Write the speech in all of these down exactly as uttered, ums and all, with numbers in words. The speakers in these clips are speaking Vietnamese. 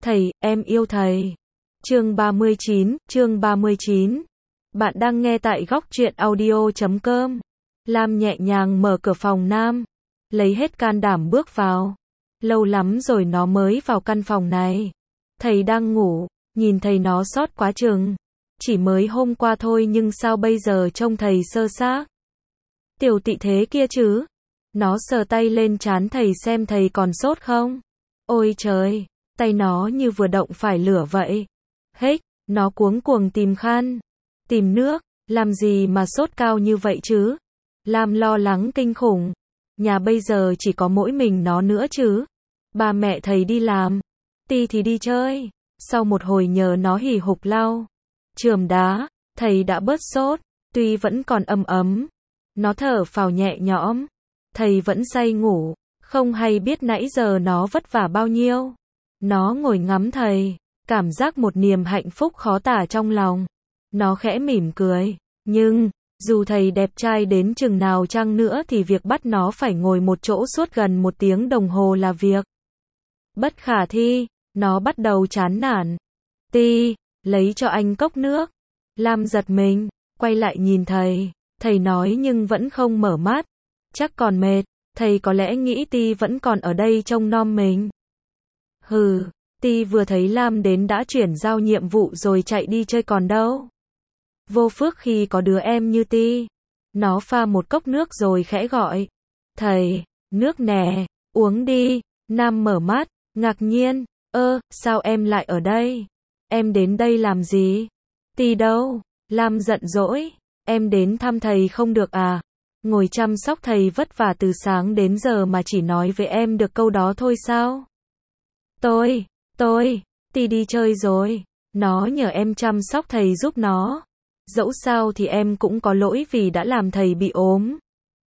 Thầy, em yêu thầy. Chương ba mươi chín, chương ba mươi chín. Bạn đang nghe tại góc truyện audio chấm com. Lam nhẹ nhàng mở cửa phòng Nam, lấy hết can đảm bước vào. Lâu lắm rồi nó mới vào căn phòng này. Thầy đang ngủ, nhìn thầy nó sót quá chừng. Chỉ mới hôm qua thôi nhưng sao bây giờ trông thầy sơ xác. Tiểu tị thế kia chứ. Nó sờ tay lên trán thầy xem thầy còn sốt không. Ôi trời, tay nó như vừa động phải lửa vậy. Hếch, nó cuống cuồng tìm khăn, tìm nước, làm gì mà sốt cao như vậy chứ? Lam lo lắng kinh khủng. Nhà bây giờ chỉ có mỗi mình nó nữa chứ. Ba mẹ thầy đi làm, Ti thì đi chơi. Sau một hồi nhờ nó hì hục lau chườm đá, thầy đã bớt sốt, tuy vẫn còn ấm ấm. Nó thở phào nhẹ nhõm. Thầy vẫn say ngủ, không hay biết nãy giờ nó vất vả bao nhiêu. Nó ngồi ngắm thầy, cảm giác một niềm hạnh phúc khó tả trong lòng. Nó khẽ mỉm cười, nhưng, dù thầy đẹp trai đến chừng nào chăng nữa thì việc bắt nó phải ngồi một chỗ suốt gần một tiếng đồng hồ là việc bất khả thi. Nó bắt đầu chán nản. Ti, lấy cho anh cốc nước. Lam giật mình, quay lại nhìn thầy. Thầy nói nhưng vẫn không mở mắt. Chắc còn mệt, thầy có lẽ nghĩ Ti vẫn còn ở đây trông nom mình. Hừ, Ti vừa thấy Lam đến đã chuyển giao nhiệm vụ rồi chạy đi chơi còn đâu. Vô phước khi có đứa em như Ti. Nó pha một cốc nước rồi khẽ gọi. Thầy, nước nè, uống đi. Nam mở mắt, ngạc nhiên. Ơ, sao em lại ở đây? Em đến đây làm gì? Ti đâu? Lam giận dỗi. Em đến thăm thầy không được à? Ngồi chăm sóc thầy vất vả từ sáng đến giờ mà chỉ nói với em được câu đó thôi sao? Tôi, tôi, Ti đi chơi rồi. Nó nhờ em chăm sóc thầy giúp nó. Dẫu sao thì em cũng có lỗi vì đã làm thầy bị ốm.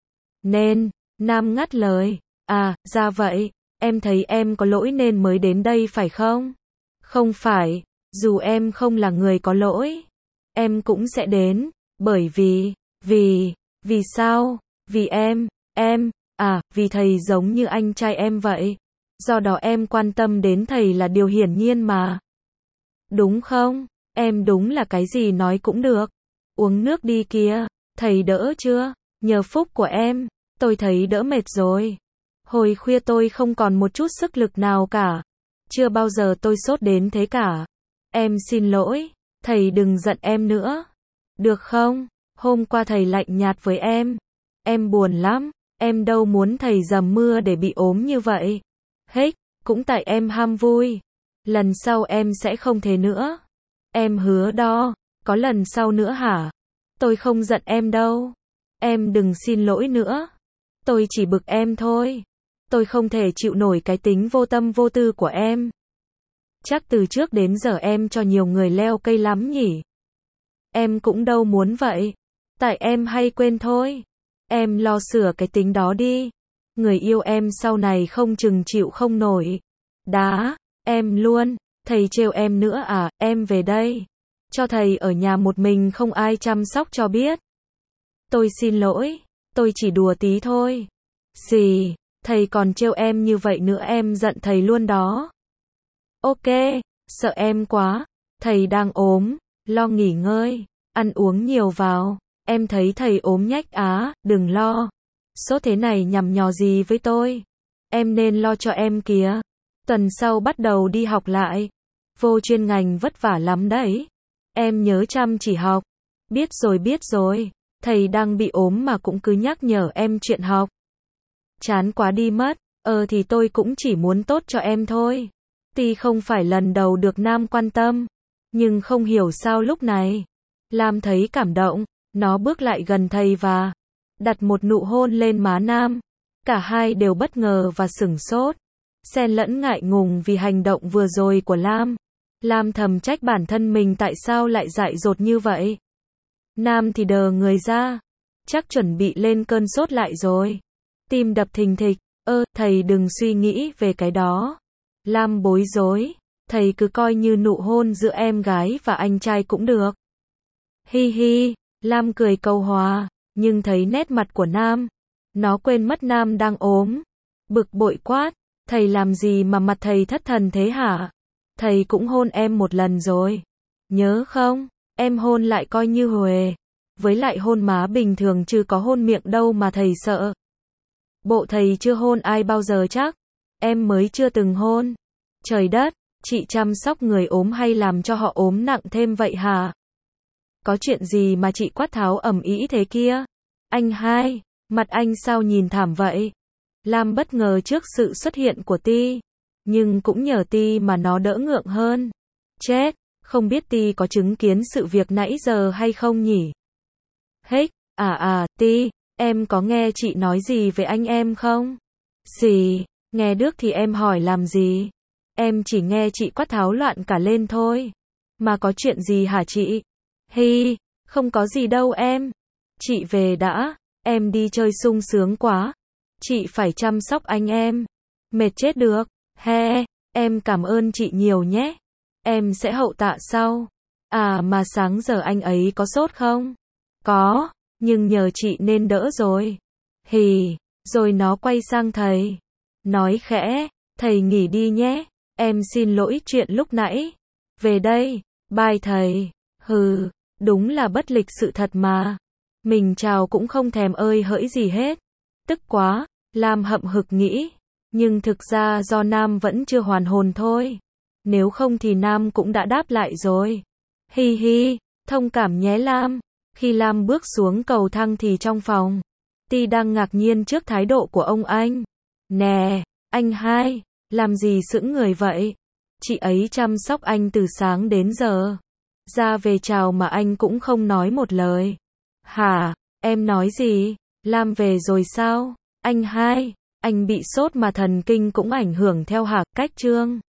Nên, Nam ngắt lời. À, ra vậy. Em thấy em có lỗi nên mới đến đây phải không? Không phải, dù em không là người có lỗi, em cũng sẽ đến, bởi vì, vì, vì sao? Vì em, em, à, vì thầy giống như anh trai em vậy. Do đó em quan tâm đến thầy là điều hiển nhiên mà. Đúng không? Em đúng là cái gì nói cũng được. Uống nước đi kia, thầy đỡ chưa? Nhờ phúc của em, tôi thấy đỡ mệt rồi. Hồi khuya tôi không còn một chút sức lực nào cả. Chưa bao giờ tôi sốt đến thế cả. Em xin lỗi, thầy đừng giận em nữa. Được không? Hôm qua thầy lạnh nhạt với em. Em buồn lắm, em đâu muốn thầy dầm mưa để bị ốm như vậy. Hếch, cũng tại em ham vui. Lần sau em sẽ không thế nữa. Em hứa đó, có lần sau nữa hả? Tôi không giận em đâu. Em đừng xin lỗi nữa. Tôi chỉ bực em thôi. Tôi không thể chịu nổi cái tính vô tâm vô tư của em. Chắc từ trước đến giờ em cho nhiều người leo cây lắm nhỉ? Em cũng đâu muốn vậy. Tại em hay quên thôi. Em lo sửa cái tính đó đi. Người yêu em sau này không chừng chịu không nổi. Đá, em luôn. Thầy trêu em nữa à? Em về đây. Cho thầy ở nhà một mình không ai chăm sóc cho biết. Tôi xin lỗi. Tôi chỉ đùa tí thôi. Xì. Thầy còn trêu em như vậy nữa em giận thầy luôn đó. Ok, sợ em quá. Thầy đang ốm, lo nghỉ ngơi, ăn uống nhiều vào. Em thấy thầy ốm nhách á, đừng lo. Sốt thế này nhằm nhò gì với tôi. Em nên lo cho em kìa. Tuần sau bắt đầu đi học lại. Vô chuyên ngành vất vả lắm đấy. Em nhớ chăm chỉ học. Biết rồi biết rồi. Thầy đang bị ốm mà cũng cứ nhắc nhở em chuyện học. Chán quá đi mất. Ờ thì tôi cũng chỉ muốn tốt cho em thôi. Ti không phải lần đầu được Nam quan tâm. Nhưng không hiểu sao lúc này. Lam thấy cảm động. Nó bước lại gần thầy và đặt một nụ hôn lên má Nam. Cả hai đều bất ngờ và sửng sốt. Xen lẫn ngại ngùng vì hành động vừa rồi của Lam. Lam thầm trách bản thân mình tại sao lại dại dột như vậy. Nam thì đờ người ra. Chắc chuẩn bị lên cơn sốt lại rồi. Tim đập thình thịch. Ơ, thầy đừng suy nghĩ về cái đó. Lam bối rối. Thầy cứ coi như nụ hôn giữa em gái và anh trai cũng được. Hi hi. Lam cười cầu hòa. Nhưng thấy nét mặt của Nam. Nó quên mất Nam đang ốm. Bực bội quát. Thầy làm gì mà mặt thầy thất thần thế hả? thầy cũng hôn em một lần rồi. Nhớ không? Em hôn lại coi như huề. Với lại hôn má bình thường chứ có hôn miệng đâu mà thầy sợ. Bộ thầy chưa hôn ai bao giờ chắc. Em mới chưa từng hôn. Trời đất, chị chăm sóc người ốm hay làm cho họ ốm nặng thêm vậy hả? Có chuyện gì mà chị quát tháo ầm ĩ thế kia? Anh hai, mặt anh sao nhìn thảm vậy? Lam bất ngờ trước sự xuất hiện của Ti. Nhưng cũng nhờ Ti mà nó đỡ ngượng hơn. Chết, không biết Ti có chứng kiến sự việc nãy giờ hay không nhỉ? Hếch, à à, Ti, em có nghe chị nói gì về anh em không? Gì, nghe được thì em hỏi làm gì? Em chỉ nghe chị quát tháo loạn cả lên thôi. Mà có chuyện gì hả chị? Hi, không có gì đâu em. Chị về đã, em đi chơi sung sướng quá. Chị phải chăm sóc anh em. Mệt chết được. He, em cảm ơn chị nhiều nhé. Em sẽ hậu tạ sau. À mà sáng giờ anh ấy có sốt không? Có, nhưng nhờ chị nên đỡ rồi. Hì, rồi nó quay sang thầy. Nói khẽ, thầy nghỉ đi nhé. Em xin lỗi chuyện lúc nãy. Về đây, bye thầy. Hừ, đúng là bất lịch sự thật mà. Mình chào cũng không thèm ơi hỡi gì hết. Tức quá, Lam hậm hực nghĩ. Nhưng thực ra do Nam vẫn chưa hoàn hồn thôi. Nếu không thì Nam cũng đã đáp lại rồi. Hi hi, thông cảm nhé Lam. Khi Lam bước xuống cầu thang thì trong phòng, Ti đang ngạc nhiên trước thái độ của ông anh. Nè, anh hai, làm gì sững người vậy? Chị ấy chăm sóc anh từ sáng đến giờ. Ra về chào mà anh cũng không nói một lời. Hả, em nói gì? Lam về rồi sao? Anh hai, anh bị sốt mà thần kinh cũng ảnh hưởng theo hả? Cách Trương